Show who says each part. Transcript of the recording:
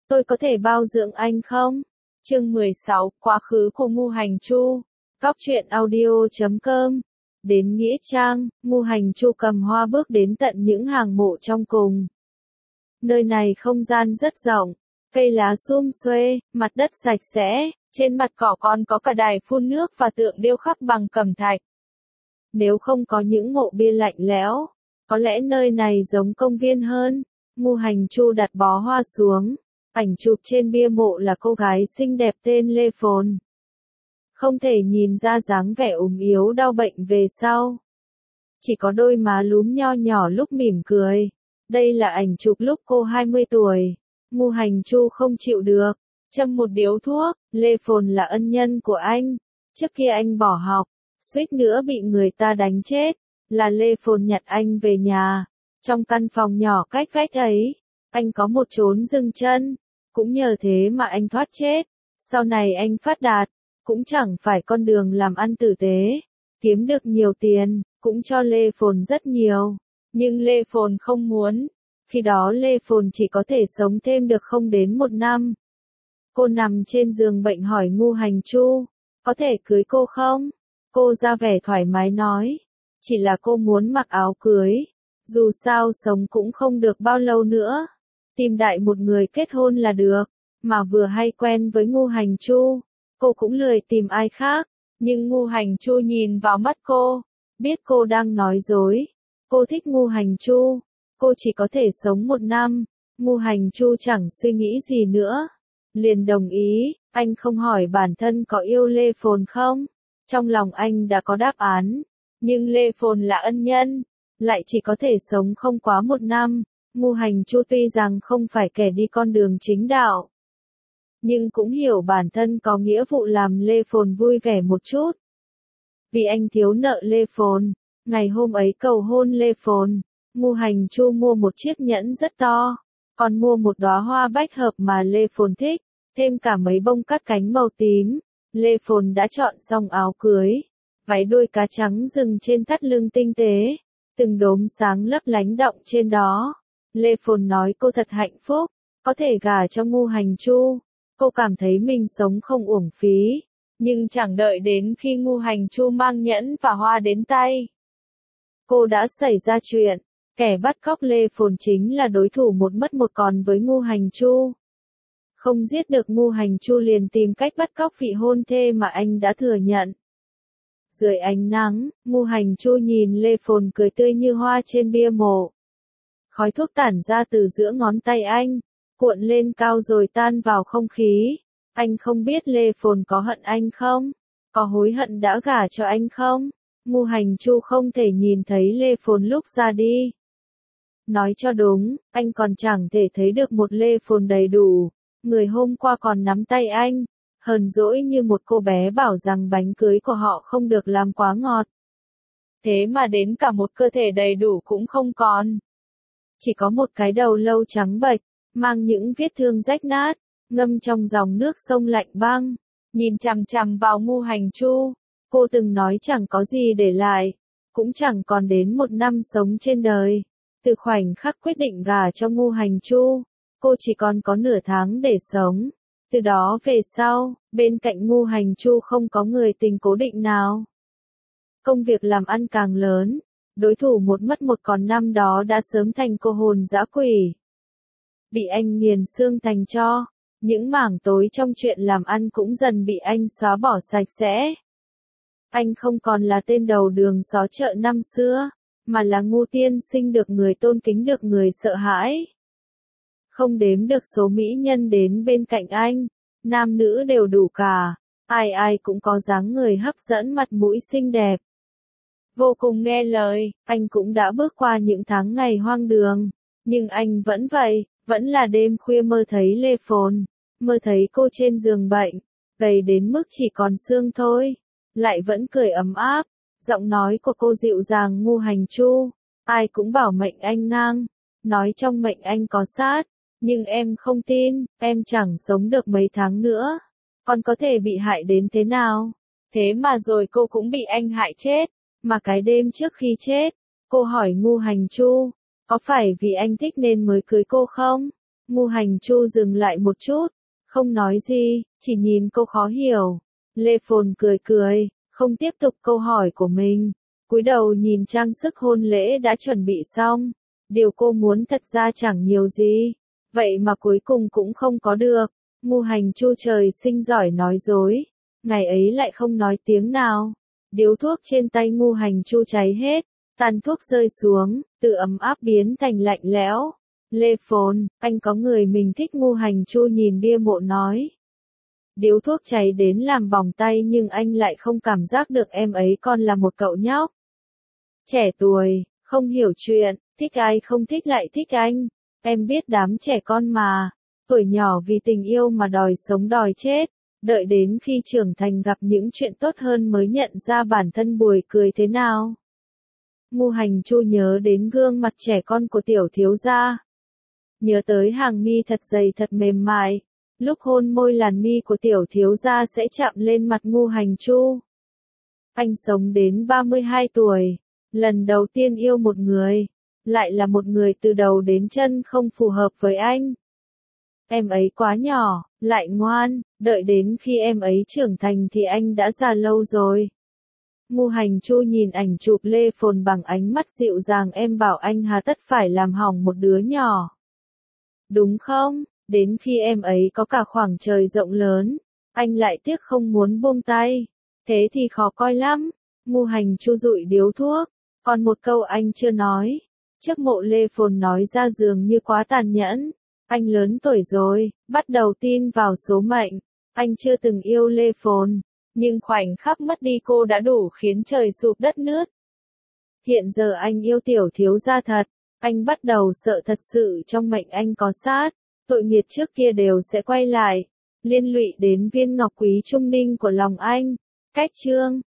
Speaker 1: tôi có thể bao dưỡng anh không? Chương 16, quá khứ của Ngô Hành Chu. Góc truyện audio.com. Đến nghĩa trang, Ngô Hành Chu cầm hoa bước đến tận những hàng mộ trong cùng. Nơi này không gian rất rộng, cây lá sum xuê, mặt đất sạch sẽ, trên mặt cỏ còn có cả đài phun nước và tượng điêu khắc bằng cẩm thạch. Nếu không có những mộ bia lạnh lẽo, có lẽ nơi này giống công viên hơn. Ngô Hành Chu đặt bó hoa xuống. Ảnh chụp trên bia mộ là cô gái xinh đẹp tên Lê Phồn. Không thể nhìn ra dáng vẻ ốm yếu đau bệnh về sau. Chỉ có đôi má lúm nho nhỏ lúc mỉm cười. Đây là ảnh chụp lúc cô 20 tuổi. Ngô Hành Chu không chịu được. Châm một điếu thuốc. Lê Phồn là ân nhân của anh. Trước kia anh bỏ học, suýt nữa bị người ta đánh chết. Là Lê Phồn nhặt anh về nhà. Trong căn phòng nhỏ cách vách ấy, anh có một chốn dừng chân. Cũng nhờ thế mà anh thoát chết. Sau này anh phát đạt, cũng chẳng phải con đường làm ăn tử tế. Kiếm được nhiều tiền, cũng cho Lê Phồn rất nhiều. Nhưng Lê Phồn không muốn. Khi đó Lê Phồn chỉ có thể sống thêm được không đến 1 năm. Cô nằm trên giường bệnh hỏi Ngô Hành Chu, có thể cưới cô không? Cô ra vẻ thoải mái nói, chỉ là cô muốn mặc áo cưới. Dù sao sống cũng không được bao lâu nữa. Tìm đại một người kết hôn là được. Mà vừa hay quen với Ngô Hành Chu, cô cũng lười tìm ai khác. Nhưng Ngô Hành Chu nhìn vào mắt cô, biết cô đang nói dối. Cô thích Ngô Hành Chu, cô chỉ có thể sống 1 năm. Ngô Hành Chu chẳng suy nghĩ gì nữa, liền đồng ý. Anh không hỏi bản thân có yêu Lê Phồn không. Trong lòng anh đã có đáp án. Nhưng Lê Phồn là ân nhân, lại chỉ có thể sống không quá 1 năm. Ngô Hành Chu tuy rằng không phải kẻ đi con đường chính đạo, nhưng cũng hiểu bản thân có nghĩa vụ làm Lê Phồn vui vẻ một chút. Vì anh thiếu nợ Lê Phồn, ngày hôm ấy cầu hôn Lê Phồn, Ngô Hành Chu mua một chiếc nhẫn rất to, còn mua một đóa hoa bách hợp mà Lê Phồn thích, thêm cả mấy bông cắt cánh màu tím. Lê Phồn đã chọn xong áo cưới, váy đuôi cá trắng dừng trên thắt lưng tinh tế, từng đốm sáng lấp lánh đọng trên đó. Lê Phồn nói cô thật hạnh phúc, có thể gả cho Ngô Hành Chu. Cô cảm thấy mình sống không uổng phí. Nhưng chẳng đợi đến khi Ngô Hành Chu mang nhẫn và hoa đến tay, cô đã xảy ra chuyện. Kẻ bắt cóc Lê Phồn chính là đối thủ một mất một còn với Ngô Hành Chu. Không giết được Ngô Hành Chu liền tìm cách bắt cóc vị hôn thê mà anh đã thừa nhận. Dưới ánh nắng, Ngô Hành Chu nhìn Lê Phồn cười tươi như hoa trên bia mộ. Khói thuốc tản ra từ giữa ngón tay anh, cuộn lên cao rồi tan vào không khí. Anh không biết Lê Phồn có hận anh không? Có hối hận đã gả cho anh không? Ngô Hành Chu không thể nhìn thấy Lê Phồn lúc ra đi. Nói cho đúng, anh còn chẳng thể thấy được một Lê Phồn đầy đủ. Người hôm qua còn nắm tay anh, hờn dỗi như một cô bé bảo rằng bánh cưới của họ không được làm quá ngọt. Thế mà đến cả một cơ thể đầy đủ cũng không còn. Chỉ có một cái đầu lâu trắng bệch, mang những vết thương rách nát, ngâm trong dòng nước sông lạnh băng. Nhìn chằm chằm vào Ngô Hành Chu, cô từng nói chẳng có gì để lại, cũng chẳng còn đến 1 năm sống trên đời. Từ khoảnh khắc quyết định gả cho Ngô Hành Chu, cô chỉ còn có nửa tháng để sống. Từ đó về sau, bên cạnh Ngô Hành Chu không có người tình cố định nào. Công việc làm ăn càng lớn, đối thủ một mất một còn năm đó đã sớm thành cô hồn dã quỷ. Bị anh nghiền xương thành tro, những mảng tối trong chuyện làm ăn cũng dần bị anh xóa bỏ sạch sẽ. Anh không còn là tên đầu đường xó chợ năm xưa, mà là Ngô tiên sinh được người tôn kính được người sợ hãi. Không đếm được số mỹ nhân đến bên cạnh anh, nam nữ đều đủ cả, ai ai cũng có dáng người hấp dẫn mặt mũi xinh đẹp. Vô cùng nghe lời, anh cũng đã bước qua những tháng ngày hoang đường, nhưng anh vẫn vậy, vẫn là đêm khuya mơ thấy Lê Phồn, mơ thấy cô trên giường bệnh, gầy đến mức chỉ còn xương thôi, lại vẫn cười ấm áp, giọng nói của cô dịu dàng. Ngô Hành Chu, ai cũng bảo mệnh anh ngang, nói trong mệnh anh có sát, nhưng em không tin, em chẳng sống được mấy tháng nữa, còn có thể bị hại đến thế nào? Thế mà rồi cô cũng bị anh hại chết. Mà cái đêm trước khi chết, cô hỏi Ngô Hành Chu, có phải vì anh thích nên mới cưới cô không? Ngu Hành Chu dừng lại một chút, không nói gì, chỉ nhìn cô khó hiểu. Lê Phồn cười cười, không tiếp tục câu hỏi của mình, cúi đầu nhìn trang sức hôn lễ đã chuẩn bị xong. Điều cô muốn thật ra chẳng nhiều gì, vậy mà cuối cùng cũng không có được. Ngu Hành Chu trời sinh giỏi nói dối, ngày ấy lại không nói tiếng nào. Điếu thuốc trên tay Ngu Hành Chu cháy hết, tàn thuốc rơi xuống, từ ấm áp biến thành lạnh lẽo. Lê Phồn, anh có người mình thích. Ngu Hành Chu nhìn bia mộ nói. Điếu thuốc cháy đến làm bỏng tay nhưng anh lại không cảm giác được em ấy còn là một cậu nhóc trẻ tuổi, không hiểu chuyện, thích ai không thích lại thích anh. Em biết đám trẻ con mà, tuổi nhỏ vì tình yêu mà đòi sống đòi chết, đợi đến khi trưởng thành gặp những chuyện tốt hơn mới nhận ra bản thân buồn cười thế nào. Ngu Hành Chu nhớ đến gương mặt trẻ con của tiểu thiếu gia. Nhớ tới hàng mi thật dày thật mềm mại, lúc hôn môi làn mi của tiểu thiếu gia sẽ chạm lên mặt Ngu Hành Chu. Anh sống đến 32 tuổi, lần đầu tiên yêu một người, lại là một người từ đầu đến chân không phù hợp với anh. Em ấy quá nhỏ, lại ngoan, đợi đến khi em ấy trưởng thành thì anh đã già lâu rồi. Ngu Hành Chu nhìn ảnh chụp Lê Phồn bằng ánh mắt dịu dàng, em bảo anh hà tất phải làm hỏng một đứa nhỏ. Đúng không? Đến khi em ấy có cả khoảng trời rộng lớn, anh lại tiếc không muốn buông tay. Thế thì khó coi lắm. Ngu Hành Chu dụi điếu thuốc, còn một câu anh chưa nói. Trước mộ Lê Phồn nói ra dường như quá tàn nhẫn. Anh lớn tuổi rồi, bắt đầu tin vào số mệnh. Anh chưa từng yêu Lê Phồn, nhưng khoảnh khắc mất đi cô đã đủ khiến trời sụp đất nứt. Hiện giờ anh yêu tiểu thiếu gia thật, anh bắt đầu sợ thật sự trong mệnh anh có sát, tội nghiệt trước kia đều sẽ quay lại, liên lụy đến viên ngọc quý trung ninh của lòng anh. Cách chương